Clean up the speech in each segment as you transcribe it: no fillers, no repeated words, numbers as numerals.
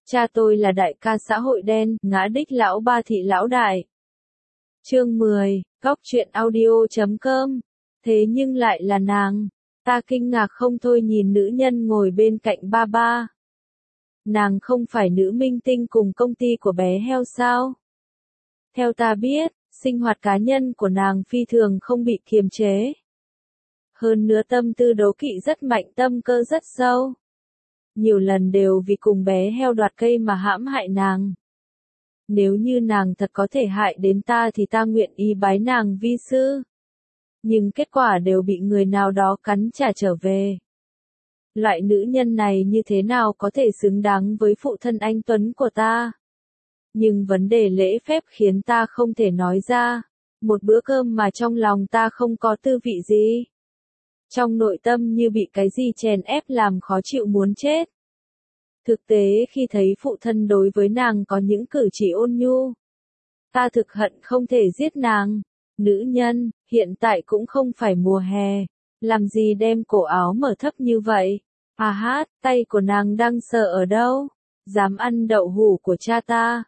Cha tôi là đại ca xã hội đen, ngã đích lão ba thị lão đại. Chương 10, Góc truyện audio.com. Thế nhưng lại là nàng. Ta kinh ngạc không thôi nhìn nữ nhân ngồi bên cạnh ba ba. Nàng không phải nữ minh tinh cùng công ty của bé heo sao? Theo ta biết, sinh hoạt cá nhân của nàng phi thường không bị kiềm chế. Hơn nữa tâm tư đố kỵ rất mạnh, tâm cơ rất sâu. Nhiều lần đều vì cùng bé heo đoạt cây mà hãm hại nàng. Nếu như nàng thật có thể hại đến ta thì ta nguyện ý bái nàng vi sư. Nhưng kết quả đều bị người nào đó cắn trả trở về. Loại nữ nhân này như thế nào có thể xứng đáng với phụ thân anh Tuấn của ta? Nhưng vấn đề lễ phép khiến ta không thể nói ra. Một bữa cơm mà trong lòng ta không có tư vị gì. Trong nội tâm như bị cái gì chèn ép làm khó chịu muốn chết. Thực tế khi thấy phụ thân đối với nàng có những cử chỉ ôn nhu, ta thực hận không thể giết nàng. Nữ nhân, hiện tại cũng không phải mùa hè, làm gì đem cổ áo mở thấp như vậy? À hát, tay của nàng đang sờ ở đâu? Dám ăn đậu hũ của cha ta?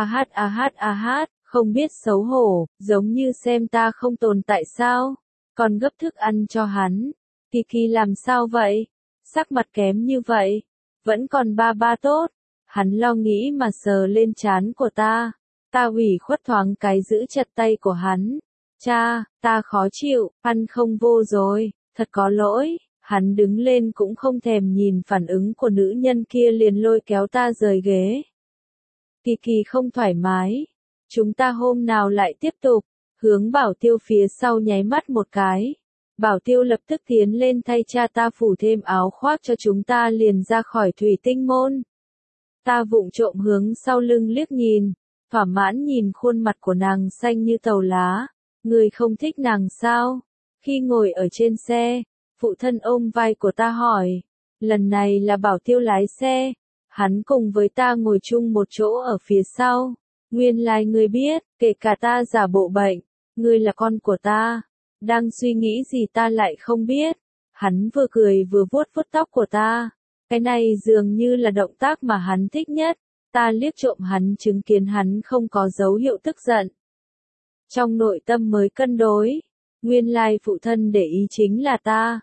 À hát, không biết xấu hổ, giống như xem ta không tồn tại sao? Còn gấp thức ăn cho hắn. Kiki làm sao vậy? Sắc mặt kém như vậy. Vẫn còn ba ba tốt. Hắn lo nghĩ mà sờ lên trán của ta. Ta ủy khuất thoáng cái giữ chặt tay của hắn. Cha, ta khó chịu, ăn không vô rồi, thật có lỗi. Hắn đứng lên cũng không thèm nhìn phản ứng của nữ nhân kia liền lôi kéo ta rời ghế. Kiki không thoải mái. Chúng ta hôm nào lại tiếp tục. Hướng Bảo Tiêu phía sau nháy mắt một cái. Bảo Tiêu lập tức tiến lên thay cha ta phủ thêm áo khoác cho chúng ta liền ra khỏi thủy tinh môn. Ta vụng trộm hướng sau lưng liếc nhìn, thỏa mãn nhìn khuôn mặt của nàng xanh như tàu lá. Người không thích nàng sao? Khi ngồi ở trên xe, phụ thân ôm vai của ta hỏi. Lần này là Bảo Tiêu lái xe, hắn cùng với ta ngồi chung một chỗ ở phía sau. Nguyên lai người biết, kể cả ta giả bộ bệnh, ngươi là con của ta. Đang suy nghĩ gì ta lại không biết. Hắn vừa cười vừa vuốt vuốt tóc của ta. Cái này dường như là động tác mà hắn thích nhất. Ta liếc trộm hắn chứng kiến hắn không có dấu hiệu tức giận. Trong nội tâm mới cân đối. Nguyên lai phụ thân để ý chính là ta.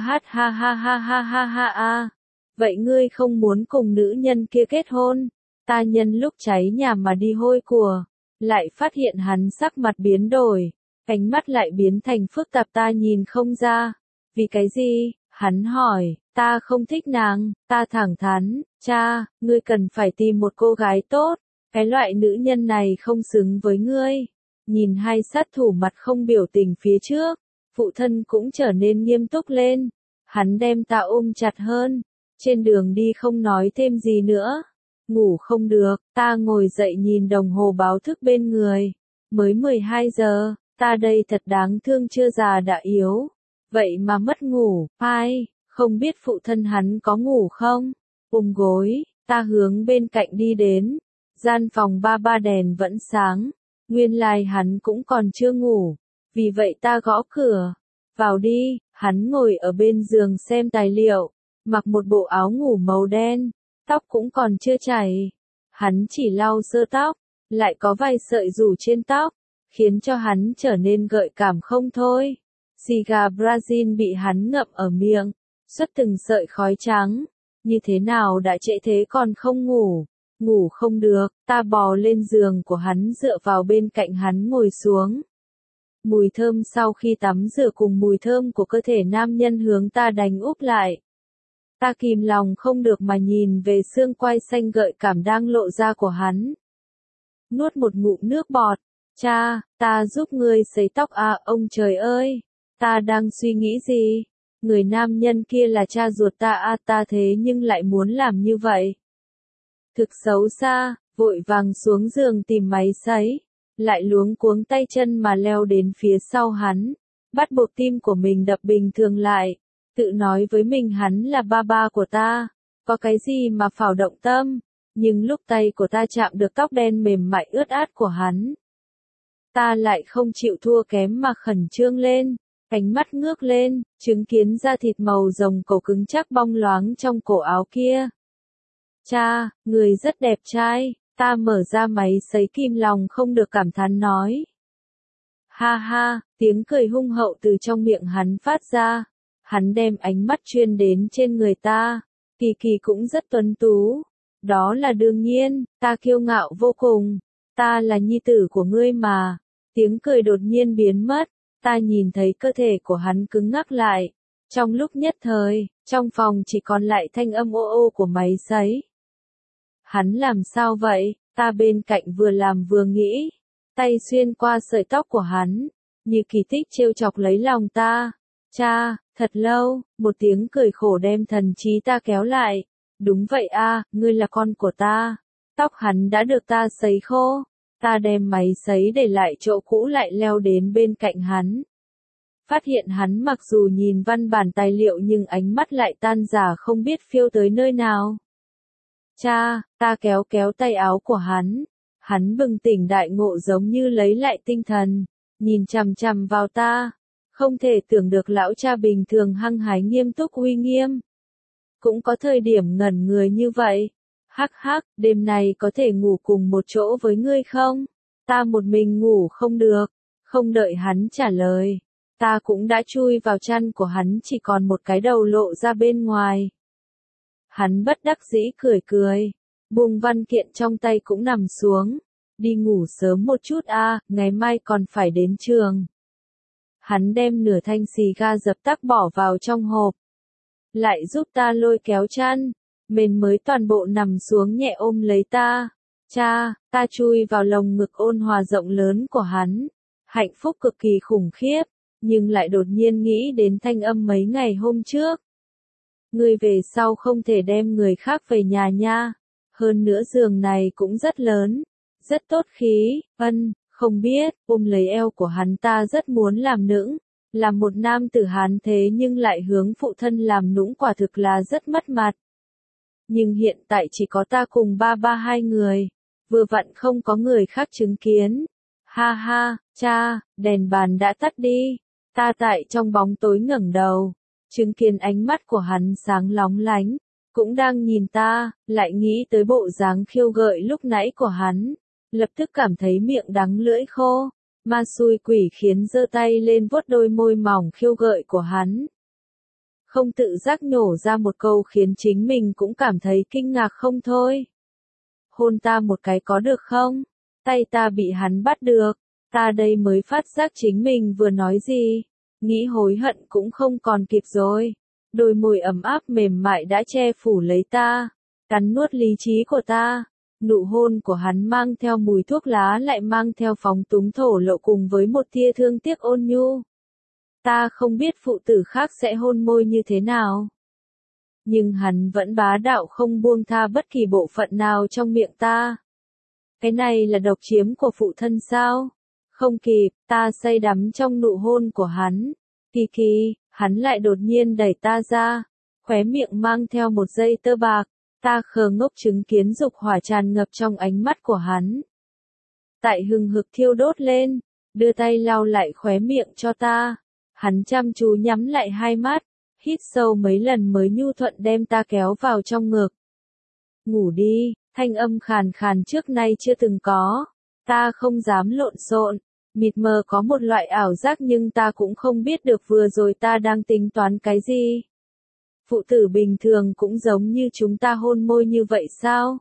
Ha. Vậy ngươi không muốn cùng nữ nhân kia kết hôn? Ta nhân lúc cháy nhà mà đi hôi của. Lại phát hiện hắn sắc mặt biến đổi. Ánh mắt lại biến thành phức tạp ta nhìn không ra. Vì cái gì? Hắn hỏi. Ta không thích nàng. Ta thẳng thắn. Cha, ngươi cần phải tìm một cô gái tốt. Cái loại nữ nhân này không xứng với ngươi. Nhìn hai sát thủ mặt không biểu tình phía trước. Phụ thân cũng trở nên nghiêm túc lên. Hắn đem ta ôm chặt hơn. Trên đường đi không nói thêm gì nữa. Ngủ không được. Ta ngồi dậy nhìn đồng hồ báo thức bên người. Mới 12 giờ. Ta đây thật đáng thương chưa già đã yếu. Vậy mà mất ngủ, ai, không biết phụ thân hắn có ngủ không? Ôm gối, ta hướng bên cạnh đi đến. Gian phòng ba ba đèn vẫn sáng. Nguyên lai hắn cũng còn chưa ngủ. Vì vậy ta gõ cửa. Vào đi, hắn ngồi ở bên giường xem tài liệu. Mặc một bộ áo ngủ màu đen. Tóc cũng còn chưa chảy. Hắn chỉ lau sơ tóc. Lại có vài sợi rủ trên tóc. Khiến cho hắn trở nên gợi cảm không thôi. Xì gà Brazil bị hắn ngậm ở miệng, xuất từng sợi khói trắng. Như thế nào đã trễ thế còn không ngủ? Ngủ không được, ta bò lên giường của hắn dựa vào bên cạnh hắn ngồi xuống. Mùi thơm sau khi tắm rửa cùng mùi thơm của cơ thể nam nhân hướng ta đánh úp lại. Ta kìm lòng không được mà nhìn về xương quai xanh gợi cảm đang lộ ra của hắn. Nuốt một ngụm nước bọt. Cha, ta giúp ngươi sấy tóc à, ông trời ơi. Ta đang suy nghĩ gì? Người nam nhân kia là cha ruột ta à, ta thế nhưng lại muốn làm như vậy. Thực xấu xa, vội vàng xuống giường tìm máy sấy. Lại luống cuống tay chân mà leo đến phía sau hắn. Bắt buộc tim của mình đập bình thường lại. Tự nói với mình hắn là ba ba của ta. Có cái gì mà phảo động tâm. Nhưng lúc tay của ta chạm được tóc đen mềm mại ướt át của hắn. Ta lại không chịu thua kém mà khẩn trương lên, ánh mắt ngước lên, chứng kiến da thịt màu rồng cổ cứng chắc bong loáng trong cổ áo kia. Cha, người rất đẹp trai, ta mở ra máy sấy kim lòng không được cảm thán nói. Ha ha, tiếng cười hung hậu từ trong miệng hắn phát ra. Hắn đem ánh mắt chuyên đến trên người ta. Kỳ Kỳ cũng rất tuấn tú. Đó là đương nhiên, ta kiêu ngạo vô cùng. Ta là nhi tử của ngươi mà. Tiếng cười đột nhiên biến mất. Ta nhìn thấy cơ thể của hắn cứng ngắc lại. Trong lúc nhất thời, trong phòng chỉ còn lại thanh âm ô ô của máy sấy. Hắn làm sao vậy? Ta bên cạnh vừa làm vừa nghĩ. Tay xuyên qua sợi tóc của hắn, như kỳ tích trêu chọc lấy lòng ta. Cha, thật lâu, một tiếng cười khổ đem thần trí ta kéo lại. Đúng vậy a, ngươi là con của ta. Tóc hắn đã được ta sấy khô. Ta đem máy sấy để lại chỗ cũ lại leo đến bên cạnh hắn. Phát hiện hắn mặc dù nhìn văn bản tài liệu nhưng ánh mắt lại tan rã không biết phiêu tới nơi nào. Cha, ta kéo kéo tay áo của hắn. Hắn bừng tỉnh đại ngộ giống như lấy lại tinh thần, nhìn chằm chằm vào ta. Không thể tưởng được lão cha bình thường hăng hái nghiêm túc uy nghiêm. Cũng có thời điểm ngẩn người như vậy. Hắc hắc, đêm nay có thể ngủ cùng một chỗ với ngươi không? Ta một mình ngủ không được. Không đợi hắn trả lời. Ta cũng đã chui vào chăn của hắn chỉ còn một cái đầu lộ ra bên ngoài. Hắn bất đắc dĩ cười cười. Buông văn kiện trong tay cũng nằm xuống. Đi ngủ sớm một chút a, ngày mai còn phải đến trường. Hắn đem nửa thanh xì ga dập tắt bỏ vào trong hộp. Lại giúp ta lôi kéo chăn. Mền mới toàn bộ nằm xuống nhẹ ôm lấy ta. Cha, ta chui vào lồng ngực ôn hòa rộng lớn của hắn. Hạnh phúc cực kỳ khủng khiếp. Nhưng lại đột nhiên nghĩ đến thanh âm mấy ngày hôm trước. Ngươi về sau không thể đem người khác về nhà nha. Hơn nữa giường này cũng rất lớn. Rất tốt khí, không biết, ôm lấy eo của hắn ta rất muốn làm nũng. Là một nam tử Hán thế nhưng lại hướng phụ thân làm nũng quả thực là rất mất mặt. Nhưng hiện tại chỉ có ta cùng ba hai người. Vừa vặn không có người khác chứng kiến. Ha ha, cha, đèn bàn đã tắt đi. Ta tại trong bóng tối ngẩng đầu. Chứng kiến ánh mắt của hắn sáng lóng lánh. Cũng đang nhìn ta, lại nghĩ tới bộ dáng khiêu gợi lúc nãy của hắn. Lập tức cảm thấy miệng đắng lưỡi khô. Ma xui quỷ khiến giơ tay lên vuốt đôi môi mỏng khiêu gợi của hắn. Không tự giác nhổ ra một câu khiến chính mình cũng cảm thấy kinh ngạc không thôi. Hôn ta một cái có được không? Tay ta bị hắn bắt được. Ta đây mới phát giác chính mình vừa nói gì. Nghĩ hối hận cũng không còn kịp rồi. Đôi môi ấm áp mềm mại đã che phủ lấy ta. Cắn nuốt lý trí của ta. Nụ hôn của hắn mang theo mùi thuốc lá lại mang theo phóng túng thổ lộ cùng với một tia thương tiếc ôn nhu. Ta không biết phụ tử khác sẽ hôn môi như thế nào. Nhưng hắn vẫn bá đạo không buông tha bất kỳ bộ phận nào trong miệng ta. Cái này là độc chiếm của phụ thân sao? Không kịp, ta say đắm trong nụ hôn của hắn. Kỳ Kỳ, hắn lại đột nhiên đẩy ta ra. Khóe miệng mang theo một dây tơ bạc. Ta khờ ngốc chứng kiến dục hỏa tràn ngập trong ánh mắt của hắn. Tại hừng hực thiêu đốt lên, đưa tay lau lại khóe miệng cho ta. Hắn chăm chú nhắm lại hai mắt, hít sâu mấy lần mới nhu thuận đem ta kéo vào trong ngực. Ngủ đi, thanh âm khàn khàn trước nay chưa từng có. Ta không dám lộn xộn, mịt mờ có một loại ảo giác nhưng ta cũng không biết được vừa rồi ta đang tính toán cái gì. Phụ tử bình thường cũng giống như chúng ta hôn môi như vậy sao?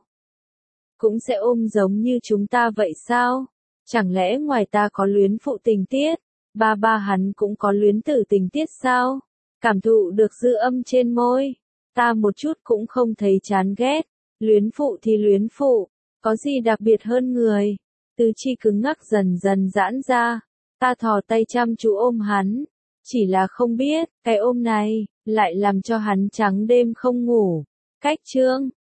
Cũng sẽ ôm giống như chúng ta vậy sao? Chẳng lẽ ngoài ta có luyến phụ tình tiết, ba hắn cũng có luyến tử tình tiết sao? Cảm thụ được dư âm trên môi, ta một chút cũng không thấy chán ghét. Luyến phụ thì luyến phụ, có gì đặc biệt hơn người? Tứ chi cứng ngắc dần dần giãn ra, ta thò tay chăm chú ôm hắn. Chỉ là không biết, cái ôm này, lại làm cho hắn trắng đêm không ngủ. Cách chương